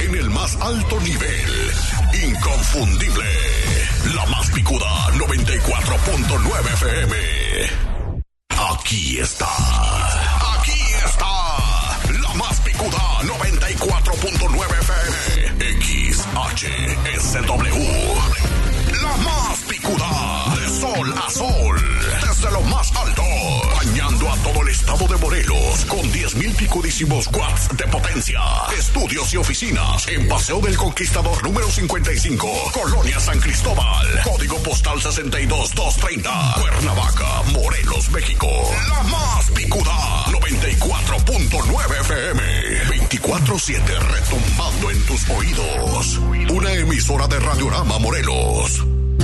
en el más alto nivel. Inconfundible. La más picuda 94.9 FM. Aquí está. Aquí está. La más picuda 94.9 FM. XHSW. La más picuda. De sol a sol. Desde lo más alto. Bañando a todo el estado de Morelos. Con 10,000 picudísimos watts de potencia. Estudios y oficinas. En Paseo del Conquistador número 55. Colonia San Cristóbal. Código postal 62230. Cuernavaca, Morelos, México. La más picuda. 94.9 FM. 24/7 retumbando en tus oídos. Una emisora de Radiorama Morelos.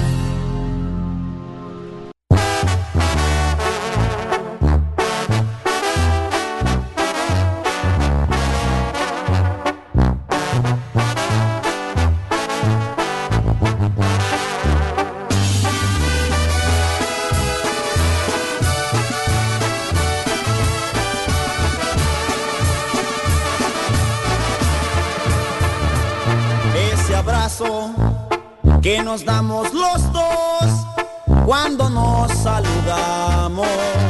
Que nos damos los dos cuando nos saludamos.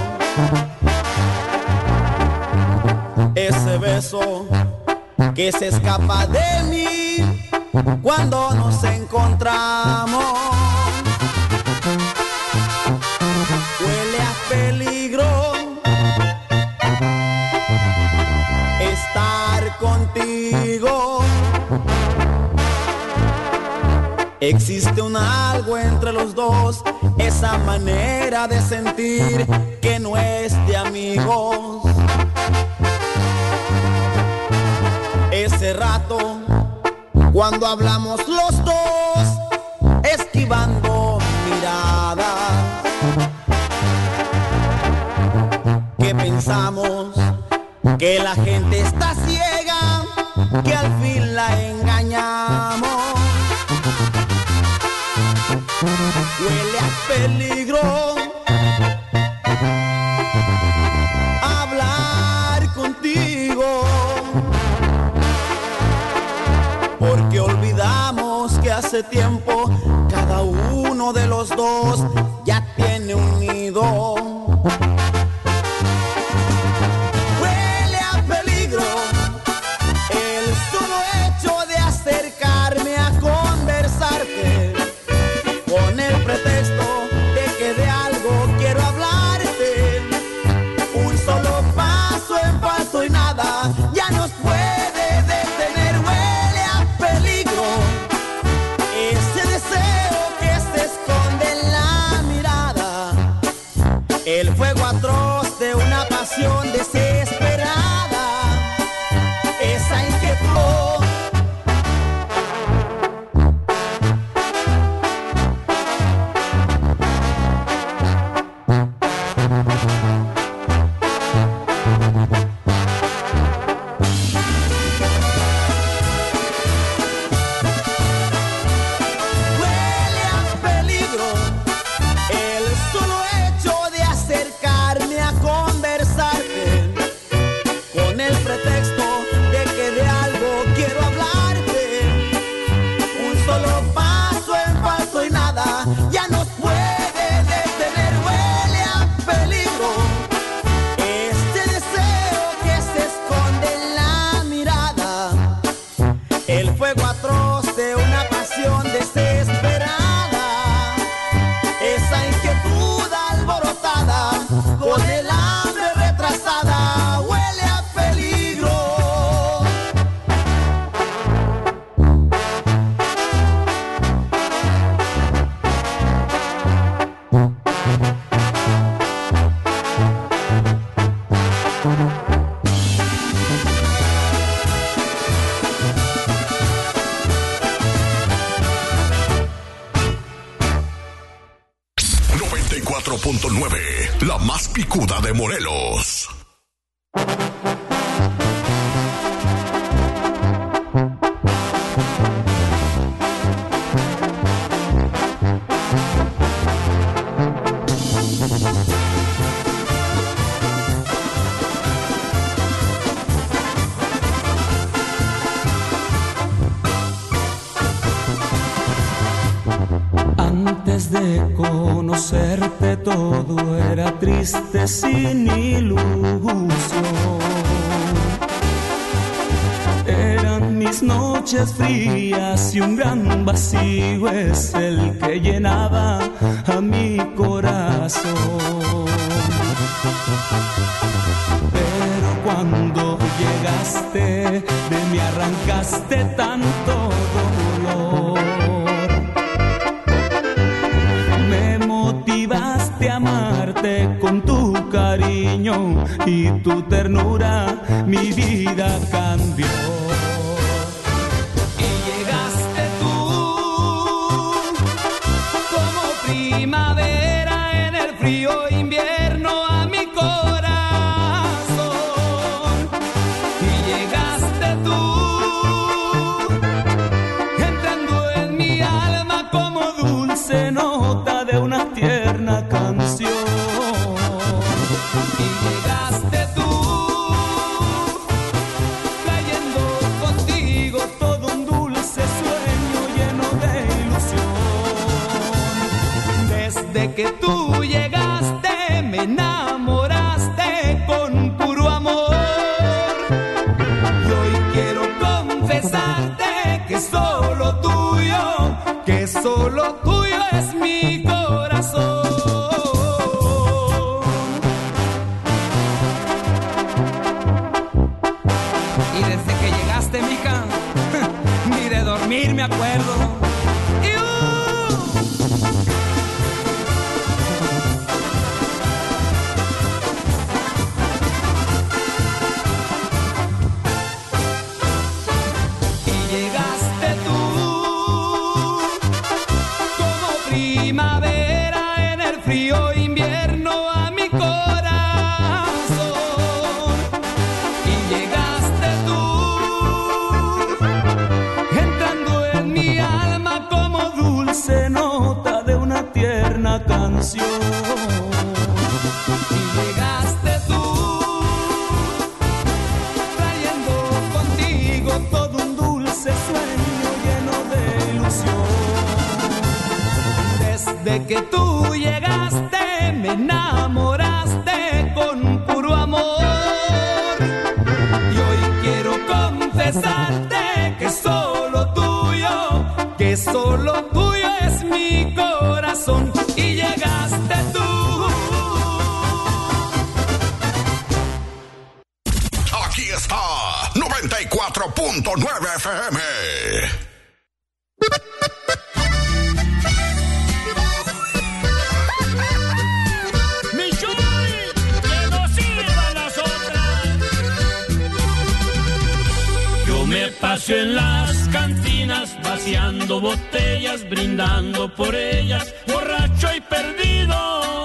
Ese beso que se escapa de mí cuando nos encontramos. Huele a peligro estar contigo. Existe un algo entre los dos, esa manera de sentir que no es de amigos. Ese rato, cuando hablamos los dos, esquivando miradas, que pensamos que la gente está ciega, que al fin la engañamos. Huele a peligro hablar contigo, porque olvidamos que hace tiempo cada uno de los dos ya tiene un nido. Huele a peligro el solo hecho de acercarme a conversarte, con el pretexto de que de algo quiero hablarte. Un solo paso en falso y nada ya nos puede detener. Huele a peligro ese deseo que se esconde en la mirada, el fuego atroz de una pasión desesperada, esa inquietud. La más picuda de Morelos. de conocerte todo era triste sin ilusión. Eran mis noches frías y un gran vacío es el que llenaba a mi corazón. Pero cuando llegaste, de mí arrancaste tanto dolor. Me motivaste a amarte con tu cariño y tu ternura, mi vida cambió. Y llegaste tú como primavera en el frío invierno a mi corazón. Y llegaste tú entrando en mi alma como dulce nota de una tierna canción. Y llegaste tú trayendo contigo todo un dulce sueño lleno de ilusión. Desde que tú llegaste me enamoraste con puro amor. Y hoy quiero confesarte que solo tuyo es mi corazón. Y desde que llegaste, mija, ni de dormir me acuerdo. Y llegaste tú como primavera en el frío invierno a mi corazón. Y llegaste tú entrando en mi alma como dulce nota de una tierna canción. Y llegaste tú trayendo contigo todo un dulce sueño lleno de ilusión. Desde que tú llegaste me enamoraste con puro amor. Y hoy quiero confesarte que solo tuyo es mi corazón. Y llegaste tú. Aquí está 94.9 FM. Mi Chuy, que no sirvan las otras. Yo me paso en las cantinas vaciando botellas, brindando por ellas, borracho y perdido.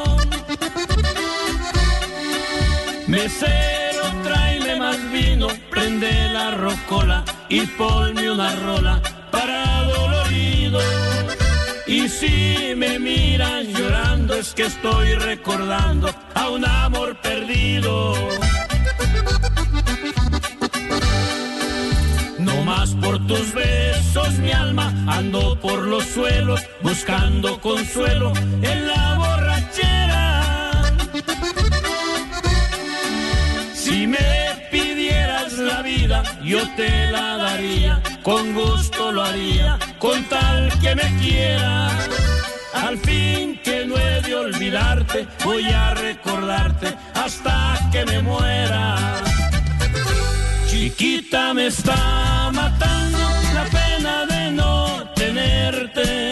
Mesero, tráeme más vino, prende la rocola y ponme una rola para dolorido. Y si me miran llorando es que estoy recordando a un amor perdido. No más por tus besos mi alma ando por los suelos buscando consuelo en la borrachera. Si me pidieras la vida yo te la daría, con gusto lo haría, con tal que me quieras. Al fin que no he de olvidarte, voy a recordarte hasta que me muera. Chiquita, me está matando la pena de no tenerte.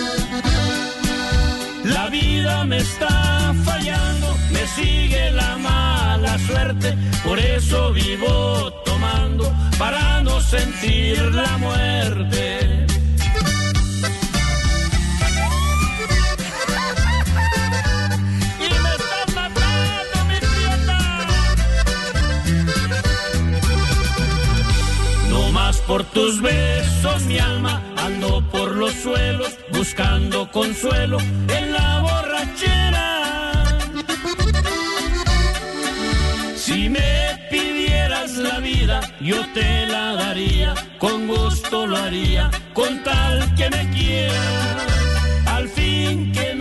La vida me está fallando, me sigue la mala suerte, por eso vivo tomando para no sentir la muerte. Y me estás matando, mi prieta. No más por tus besos mi alma ando por los suelos buscando consuelo en la borrachera. Si me pidieras la vida yo te la daría, con gusto lo haría, con tal que me quieras. Al fin que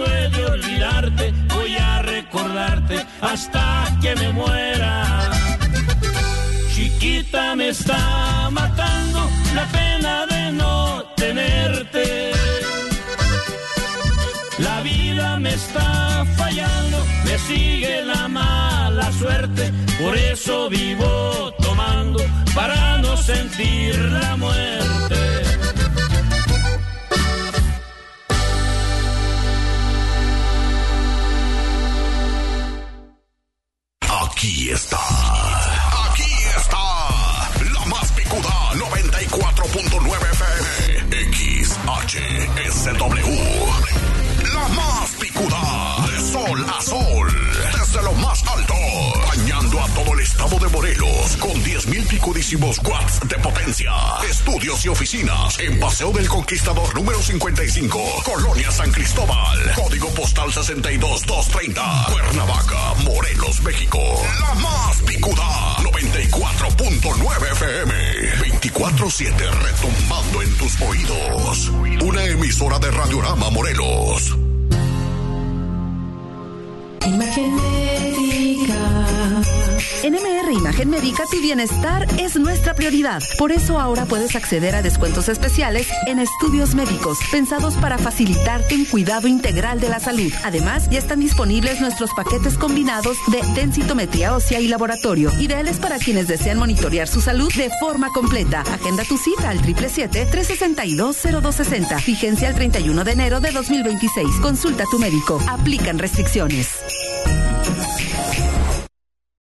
enamorarte hasta que me muera. Chiquita, me está matando la pena de no tenerte. La vida me está fallando, me sigue la mala suerte, por eso vivo tomando para no sentir la muerte. Aquí está, la más picuda 94.9 FM, XHSW. La más picuda, de sol a sol, desde lo más alto, bañando a todo el estado de Morelos, con 10,000 picudísimos watts de potencia. Estudios y oficinas en Paseo del Conquistador número 55, Colonia San Cristóbal, código postal 62230, Cuernavaca, Morelos, México. La más picuda, 94.9 FM, 24/7 retumbando en tus oídos. Una emisora de Radiorama Morelos. Imagen Médica. En MR Imagen Médica, tu bienestar es nuestra prioridad. Por eso ahora puedes acceder a descuentos especiales en estudios médicos, pensados para facilitarte un cuidado integral de la salud. Además, ya están disponibles nuestros paquetes combinados de densitometría ósea y laboratorio, ideales para quienes desean monitorear su salud de forma completa. Agenda tu cita al 777-362-0260. Vigencia el 31 de enero de 2026. Consulta a tu médico. Aplican restricciones.